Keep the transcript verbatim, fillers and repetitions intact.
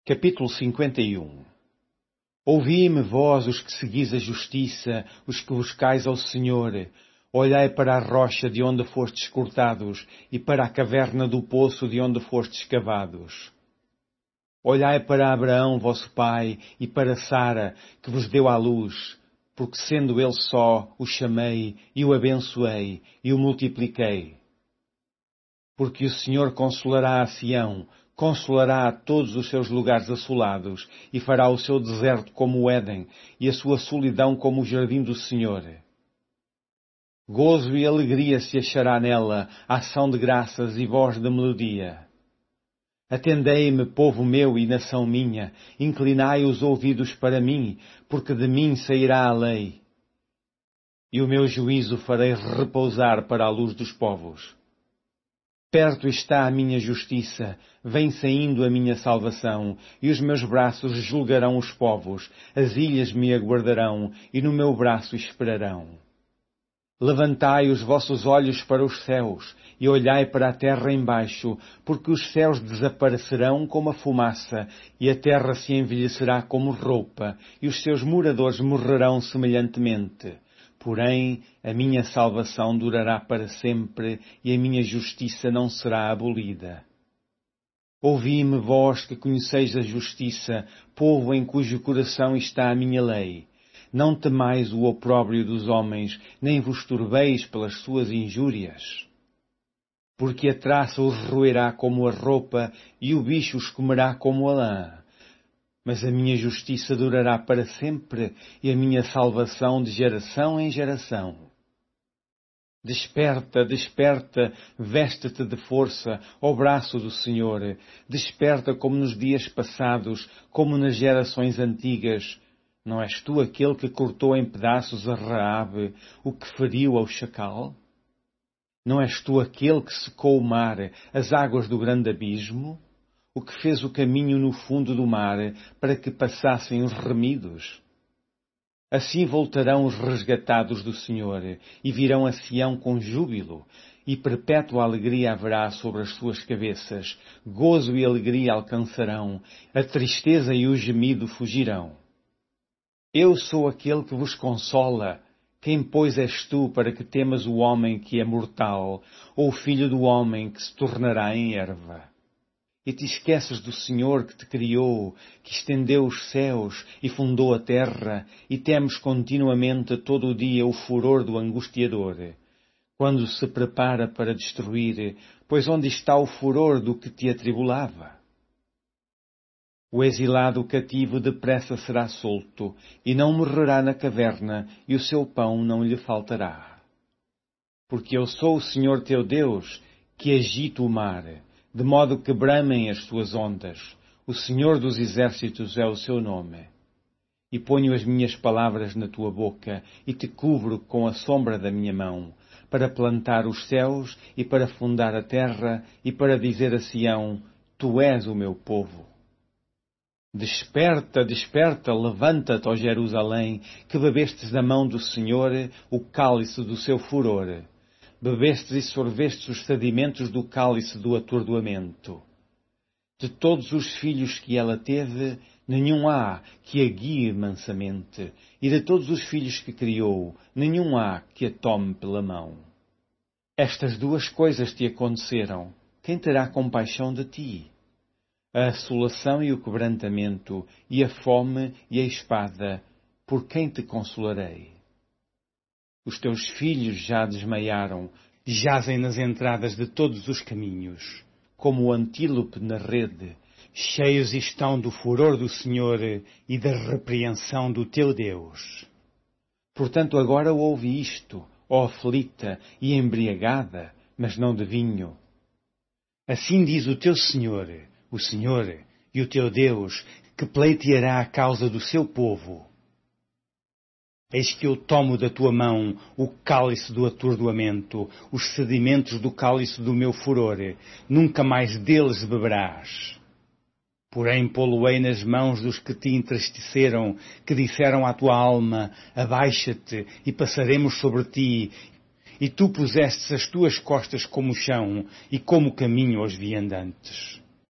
Capítulo cinquenta e um. Ouvi-me, vós, os que seguis a justiça, os que buscais ao Senhor. Olhai para a rocha de onde fostes cortados, e para a caverna do poço de onde fostes cavados. Olhai para Abraão, vosso pai, e para Sara, que vos deu à luz, porque sendo ele só, o chamei, e o abençoei, e o multipliquei. Porque o Senhor consolará a Sião, consolará a todos os seus lugares assolados, e fará o seu deserto como o Éden, e a sua solidão como o jardim do Senhor. Gozo e alegria se achará nela, ação de graças e voz de melodia. Atendei-me, povo meu e nação minha, inclinai os ouvidos para mim, porque de mim sairá a lei. E o meu juízo farei repousar para a luz dos povos. Perto está a minha justiça, vem saindo a minha salvação, e os meus braços julgarão os povos, as ilhas me aguardarão, e no meu braço esperarão. Levantai os vossos olhos para os céus, e olhai para a terra embaixo, porque os céus desaparecerão como a fumaça, e a terra se envelhecerá como roupa, e os seus moradores morrerão semelhantemente. Porém, a minha salvação durará para sempre, e a minha justiça não será abolida. Ouvi-me, vós que conheceis a justiça, povo em cujo coração está a minha lei. Não temais o opróbrio dos homens, nem vos turbeis pelas suas injúrias. Porque a traça os roerá como a roupa, e o bicho os comerá como a lã. Mas a minha justiça durará para sempre, e a minha salvação de geração em geração. Desperta, desperta, veste-te de força, ó braço do Senhor. Desperta como nos dias passados, como nas gerações antigas. Não és tu aquele que cortou em pedaços a Raabe, o que feriu ao chacal? Não és tu aquele que secou o mar, as águas do grande abismo? O que fez o caminho no fundo do mar, para que passassem os remidos? Assim voltarão os resgatados do Senhor, e virão a Sião com júbilo, e perpétua alegria haverá sobre as suas cabeças, gozo e alegria alcançarão, a tristeza e o gemido fugirão. Eu sou aquele que vos consola. Quem, pois, és tu para que temas o homem que é mortal, ou o filho do homem que se tornará em erva? E te esqueces do Senhor que te criou, que estendeu os céus e fundou a terra, e temes continuamente todo o dia o furor do angustiador, quando se prepara para destruir, pois onde está o furor do que te atribulava? O exilado cativo depressa será solto, e não morrerá na caverna, e o seu pão não lhe faltará. Porque eu sou o Senhor teu Deus, que agito o mar, de modo que bramem as suas ondas. O Senhor dos exércitos é o seu nome. E ponho as minhas palavras na tua boca, e te cubro com a sombra da minha mão, para plantar os céus, e para fundar a terra, e para dizer a Sião, tu és o meu povo. Desperta, desperta, levanta-te, ó Jerusalém, que bebestes da mão do Senhor o cálice do seu furor. Bebestes e sorvestes os sedimentos do cálice do atordoamento. De todos os filhos que ela teve, nenhum há que a guie mansamente, e de todos os filhos que criou, nenhum há que a tome pela mão. Estas duas coisas te aconteceram, quem terá compaixão de ti? A assolação e o quebrantamento, e a fome e a espada, por quem te consolarei? Os teus filhos já desmaiaram, jazem nas entradas de todos os caminhos, como o antílope na rede, cheios estão do furor do Senhor e da repreensão do teu Deus. Portanto agora ouve isto, ó aflita e embriagada, mas não de vinho. Assim diz o teu Senhor, o Senhor e o teu Deus, que pleiteará a causa do seu povo. Eis que eu tomo da tua mão o cálice do atordoamento, os sedimentos do cálice do meu furor, nunca mais deles beberás. Porém pô-lo-ei nas mãos dos que te entristeceram, que disseram à tua alma, abaixa-te e passaremos sobre ti, e tu pusestes as tuas costas como o chão e como o caminho aos viandantes.